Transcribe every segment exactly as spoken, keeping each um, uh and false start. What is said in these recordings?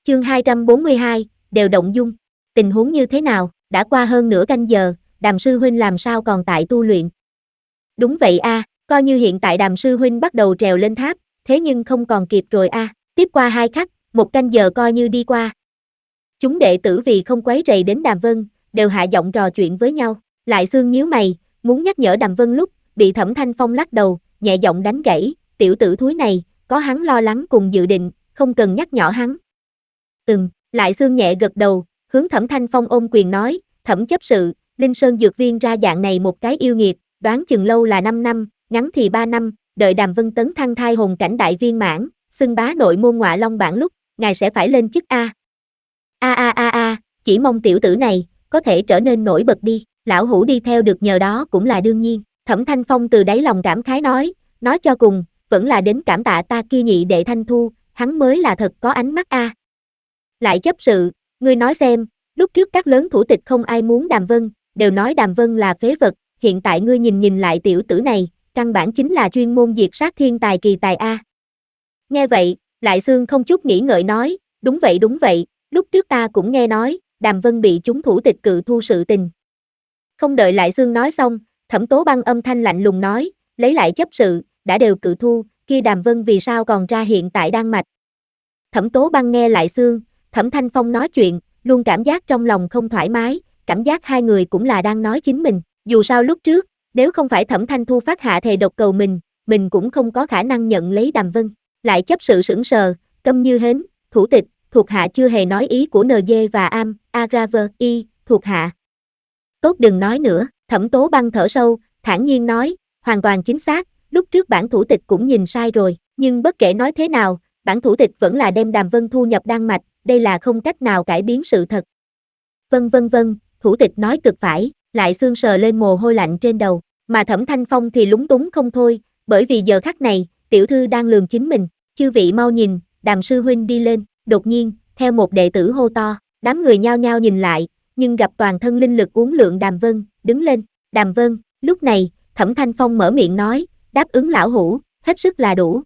Chương hai trăm bốn mươi hai, đều động dung. Tình huống như thế nào? Đã qua hơn nửa canh giờ, Đàm sư huynh làm sao còn tại tu luyện? Đúng vậy a, à, coi như hiện tại Đàm sư huynh bắt đầu trèo lên tháp, thế nhưng không còn kịp rồi a. À. Tiếp qua hai khắc, một canh giờ coi như đi qua. Chúng đệ tử vì không quấy rầy đến Đàm Vân, đều hạ giọng trò chuyện với nhau. Lại Xương nhíu mày, muốn nhắc nhở Đàm Vân lúc, bị Thẩm Thanh Phong lắc đầu, nhẹ giọng đánh gãy, tiểu tử thúi này, có hắn lo lắng cùng dự định, không cần nhắc nhở hắn. Ừm, Lại Xương nhẹ gật đầu, hướng Thẩm Thanh Phong ôm quyền nói, Thẩm chấp sự, Linh Sơn dược viên ra dạng này một cái yêu nghiệt, đoán chừng lâu là năm năm, ngắn thì ba năm, đợi Đàm Vân tấn thăng thai hồn cảnh đại viên mãn, xưng bá nội môn Ngọa Long bản lúc, ngài sẽ phải lên chức a. A a a a, chỉ mong tiểu tử này có thể trở nên nổi bật đi, lão hủ đi theo được nhờ đó cũng là đương nhiên. Thẩm Thanh Phong từ đáy lòng cảm khái nói, nói cho cùng, vẫn là đến cảm tạ ta kia nhị đệ Thanh Thu, hắn mới là thật có ánh mắt a. Lại chấp sự, ngươi nói xem, lúc trước các lớn thủ tịch không ai muốn Đàm Vân, đều nói Đàm Vân là phế vật, hiện tại ngươi nhìn nhìn lại tiểu tử này, căn bản chính là chuyên môn diệt sát thiên tài kỳ tài a. Nghe vậy, Lại Xương không chút nghĩ ngợi nói, đúng vậy đúng vậy, lúc trước ta cũng nghe nói, Đàm Vân bị chúng thủ tịch cự thu sự tình. Không đợi Lại Xương nói xong, Thẩm Tố Băng âm thanh lạnh lùng nói, lấy lại chấp sự, đã đều cự thu, kia Đàm Vân vì sao còn ra hiện tại Đan Mạch. Thẩm Tố Băng nghe Lại Xương, Thẩm Thanh Phong nói chuyện, luôn cảm giác trong lòng không thoải mái, cảm giác hai người cũng là đang nói chính mình, dù sao lúc trước, nếu không phải Thẩm Thanh Thu phát hạ thề độc cầu mình, mình cũng không có khả năng nhận lấy Đàm Vân. Lại chấp sự sững sờ, câm như hến, thủ tịch, thuộc hạ chưa hề nói ý của en giê và Am, Agraver, y, thuộc hạ. Tốt đừng nói nữa, Thẩm Tố Băng thở sâu, thản nhiên nói, hoàn toàn chính xác, lúc trước bản thủ tịch cũng nhìn sai rồi, nhưng bất kể nói thế nào, bản thủ tịch vẫn là đem Đàm Vân thu nhập Đan Mạch, đây là không cách nào cải biến sự thật. Vân vân vân, thủ tịch nói cực phải, Lại Xương sờ lên mồ hôi lạnh trên đầu, mà Thẩm Thanh Phong thì lúng túng không thôi, bởi vì giờ khắc này, tiểu thư đang lường chính mình, chư vị mau nhìn, Đàm sư huynh đi lên, đột nhiên, theo một đệ tử hô to, đám người nhao nhao nhìn lại, nhưng gặp toàn thân linh lực uốn lượn Đàm Vân, đứng lên, Đàm Vân, lúc này, Thẩm Thanh Phong mở miệng nói, đáp ứng lão hủ, hết sức là đủ.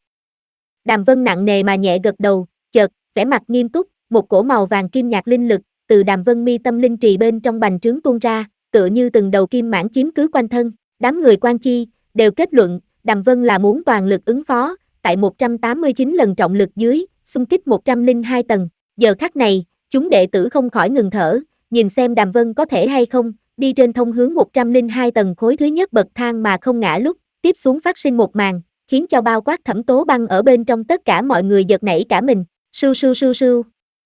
Đàm Vân nặng nề mà nhẹ gật đầu, chợt, vẻ mặt nghiêm túc, một cổ màu vàng kim nhạt linh lực, từ Đàm Vân mi tâm linh trì bên trong bành trướng tuôn ra, tựa như từng đầu kim mãng chiếm cứ quanh thân, đám người quan chi, đều kết luận, Đàm Vân là muốn toàn lực ứng phó, tại một trăm tám mươi chín lần trọng lực dưới, xung kích một trăm lẻ hai tầng, giờ khắc này, chúng đệ tử không khỏi ngừng thở, nhìn xem Đàm Vân có thể hay không, đi trên thông hướng một trăm lẻ hai tầng khối thứ nhất bậc thang mà không ngã lúc, tiếp xuống phát sinh một màn, khiến cho bao quát Thẩm Tố Băng ở bên trong tất cả mọi người giật nảy cả mình, sưu sưu sưu sưu.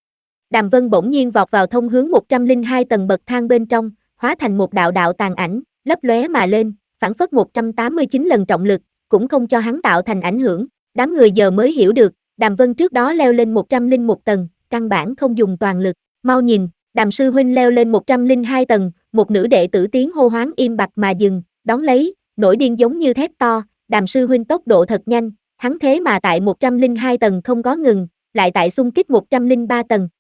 Đàm Vân bỗng nhiên vọt vào thông hướng một trăm lẻ hai tầng bậc thang bên trong, hóa thành một đạo đạo tàn ảnh, lấp lóe mà lên, phản phất một trăm tám mươi chín lần trọng lực, cũng không cho hắn tạo thành ảnh hưởng. Đám người giờ mới hiểu được, Đàm Vân trước đó leo lên một trăm lẻ một tầng, căn bản không dùng toàn lực. Mau nhìn, Đàm sư huynh leo lên một trăm lẻ hai tầng, một nữ đệ tử tiếng hô hoáng im bặt mà dừng, đón lấy, nổi điên giống như thét to, Đàm sư huynh tốc độ thật nhanh, hắn thế mà tại một trăm lẻ hai tầng không có ngừng, lại tại xung kích một trăm lẻ ba tầng.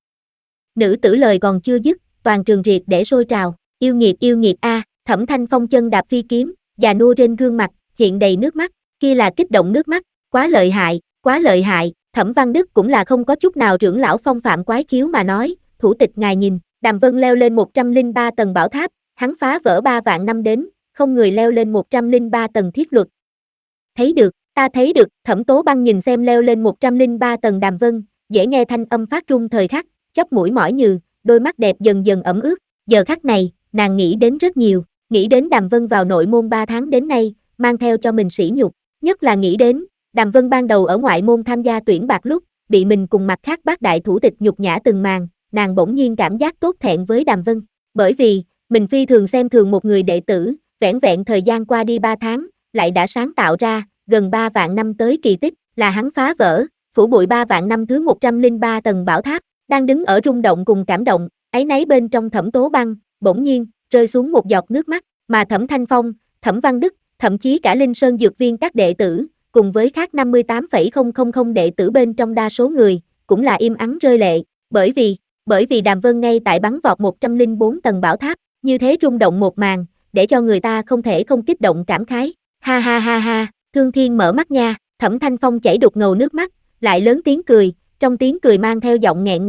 Nữ tử lời còn chưa dứt, toàn trường triệt để sôi trào, yêu nghiệt yêu nghiệt a, Thẩm Thanh Phong chân đạp phi kiếm, già nua trên gương mặt, hiện đầy nước mắt, kia là kích động nước mắt, quá lợi hại, quá lợi hại, Thẩm Văn Đức cũng là không có chút nào trưởng lão phong phạm quái khiếu mà nói, thủ tịch ngài nhìn, Đàm Vân leo lên một trăm lẻ ba tầng bảo tháp, hắn phá vỡ ba vạn năm đến, không người leo lên một trăm lẻ ba tầng thiết luật. Thấy được, ta thấy được, Thẩm Tố Băng nhìn xem leo lên một trăm lẻ ba tầng Đàm Vân, dễ nghe thanh âm phát run thời khắc, chóp mũi mỏi nhừ, đôi mắt đẹp dần dần ẩm ướt, giờ khắc này, nàng nghĩ đến rất nhiều, nghĩ đến Đàm Vân vào nội môn ba tháng đến nay, mang theo cho mình sỉ nhục, nhất là nghĩ đến, Đàm Vân ban đầu ở ngoại môn tham gia tuyển bạc lúc, bị mình cùng mặt khác bác đại thủ tịch nhục nhã từng màn, nàng bỗng nhiên cảm giác tốt thẹn với Đàm Vân, bởi vì, mình phi thường xem thường một người đệ tử, vẻn vẹn thời gian qua đi ba tháng, lại đã sáng tạo ra, gần ba vạn năm tới kỳ tích, là hắn phá vỡ, phủ bụi ba vạn năm thứ một trăm lẻ ba tầng bảo tháp, đang đứng ở rung động cùng cảm động, áy náy bên trong Thẩm Tố Băng, bỗng nhiên, rơi xuống một giọt nước mắt, mà Thẩm Thanh Phong, Thẩm Văn Đức, thậm chí cả Linh Sơn dược viên các đệ tử, cùng với khác năm mươi tám phẩy không không không đệ tử bên trong đa số người, cũng là im ắng rơi lệ, bởi vì, bởi vì Đàm Vân ngay tại bắn vọt một trăm lẻ bốn tầng bảo tháp, như thế rung động một màn, để cho người ta không thể không kích động cảm khái, ha ha ha ha, Thương Thiên mở mắt nha, Thẩm Thanh Phong chảy đục ngầu nước mắt, lại lớn tiếng cười, trong tiếng cười mang theo giọng nghẹn ngào,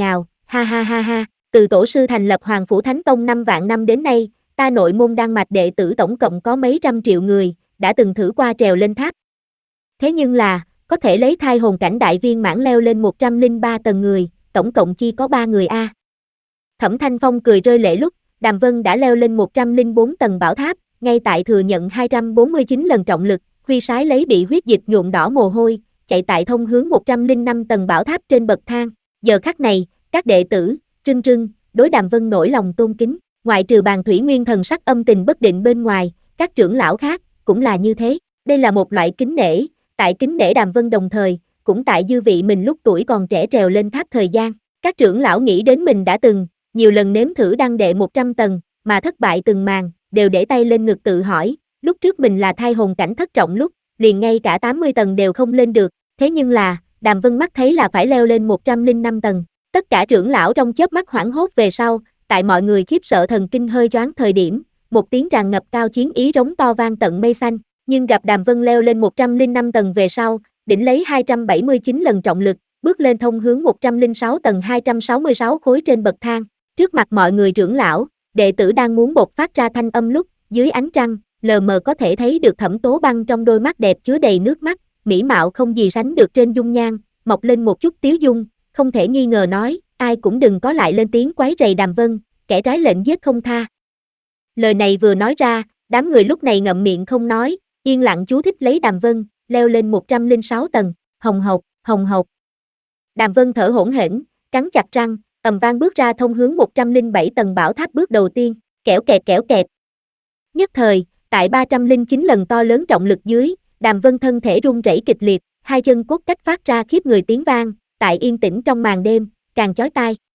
ha ha ha ha, từ tổ sư thành lập Hoàng Phủ Thánh Tông năm vạn năm đến nay, ta nội môn đan mạch đệ tử tổng cộng có mấy trăm triệu người, đã từng thử qua trèo lên tháp. Thế nhưng là, có thể lấy thai hồn cảnh đại viên mãn leo lên một trăm lẻ ba tầng người, tổng cộng chỉ có ba người a. Thẩm Thanh Phong cười rơi lệ lúc, Đàm Vân đã leo lên một trăm lẻ bốn tầng bảo tháp, ngay tại thừa nhận hai trăm bốn mươi chín lần trọng lực, huy sái lấy bị huyết dịch nhuộm đỏ mồ hôi, chạy tại thông hướng một trăm lẻ năm tầng bảo tháp trên bậc thang. Giờ khắc này, các đệ tử, trưng trưng, đối Đàm Vân nổi lòng tôn kính, ngoại trừ Bàn Thủy Nguyên thần sắc âm tình bất định bên ngoài, các trưởng lão khác cũng là như thế. Đây là một loại kính nể, tại kính nể Đàm Vân đồng thời, cũng tại dư vị mình lúc tuổi còn trẻ trèo lên tháp thời gian. Các trưởng lão nghĩ đến mình đã từng nhiều lần nếm thử đăng đệ một trăm tầng, mà thất bại từng màn, đều để tay lên ngực tự hỏi, lúc trước mình là thai hồn cảnh thất trọng lúc, liền ngay cả tám mươi tầng đều không lên được, thế nhưng là, Đàm Vân mắt thấy là phải leo lên một trăm lẻ năm tầng. Tất cả trưởng lão trong chớp mắt hoảng hốt về sau, tại mọi người khiếp sợ thần kinh hơi choáng thời điểm, một tiếng tràn ngập cao chiến ý rống to vang tận mây xanh, nhưng gặp Đàm Vân leo lên một trăm lẻ năm tầng về sau, đỉnh lấy hai trăm bảy mươi chín lần trọng lực, bước lên thông hướng một trăm lẻ sáu tầng hai trăm sáu mươi sáu khối trên bậc thang. Trước mặt mọi người trưởng lão, đệ tử đang muốn bộc phát ra thanh âm lúc, dưới ánh trăng, lờ mờ có thể thấy được Thẩm Tố Băng trong đôi mắt đẹp chứa đầy nước mắt, mỹ mạo không gì sánh được trên dung nhan, mọc lên một chút tiếu dung, không thể nghi ngờ nói, ai cũng đừng có lại lên tiếng quấy rầy Đàm Vân, kẻ trái lệnh giết không tha. Lời này vừa nói ra, đám người lúc này ngậm miệng không nói, yên lặng chú thích lấy Đàm Vân, leo lên một trăm lẻ sáu tầng, hồng hộc, hồng hộc. Đàm Vân thở hổn hển, cắn chặt răng, ầm vang bước ra thông hướng một trăm lẻ bảy tầng bảo tháp bước đầu tiên, kẽo kẹt kẽo kẹt. Nhất thời, tại ba trăm lẻ chín lần to lớn trọng lực dưới, Đàm Vân thân thể run rẩy kịch liệt, hai chân cốt cách phát ra khiếp người tiếng vang, tại yên tĩnh trong màn đêm, càng chói tai.